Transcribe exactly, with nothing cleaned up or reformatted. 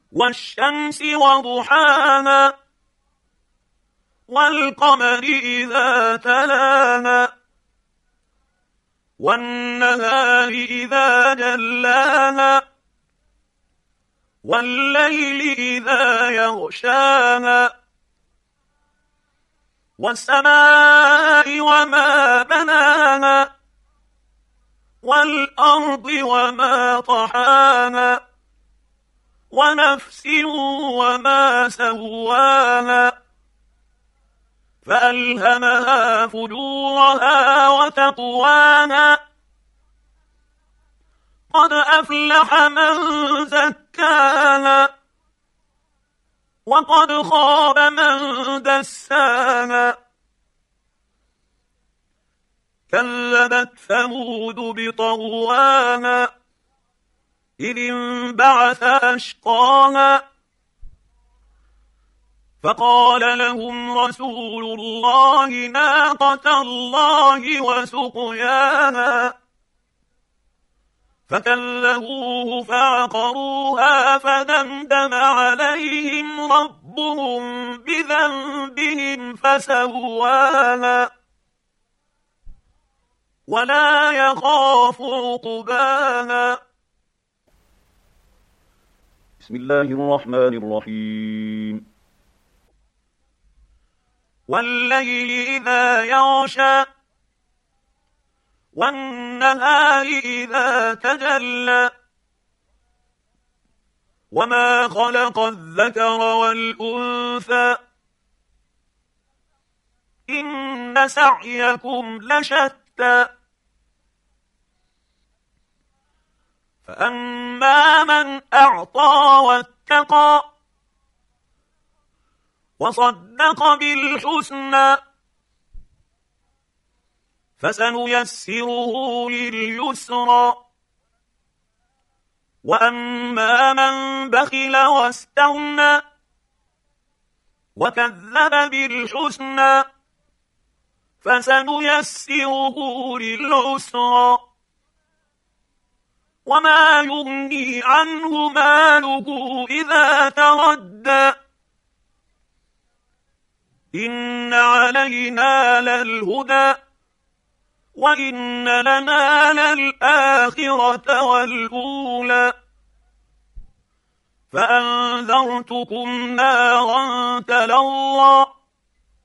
والشمس وضحاها والقمر إذا تلاها والنهار إذا جلاها والليل إذا يغشاها والسماء وما بناها والأرض وما طحاها ونفس وما سواها فألهمها فجورها وتقواها قد أفلح من زكاها وقد خاب من دساها كذبت ثمود بطغواها إذ انبعث أشقاها فقال لهم رسول الله ناقة الله وسقياها فكذبوه فعقروها فدمدم عليهم ربهم بذنبهم فسواها ولا يخاف عقباها. بسم الله الرحمن الرحيم. والليل إذا يغشى والنهار إذا تجلى وما خلق الذكر والأنثى إن سعيكم لشتى فأما من أعطى واتقى وصدق بالحسنى فسنيسره لليسرى وأما من بخل واستغنى وكذب بالحسنى فسنيسره للعسرى وما يغني عنه ماله إذا تردى إن علينا للهدى وإن لنا للآخرة والأولى فأنذرتكم نارا تلظى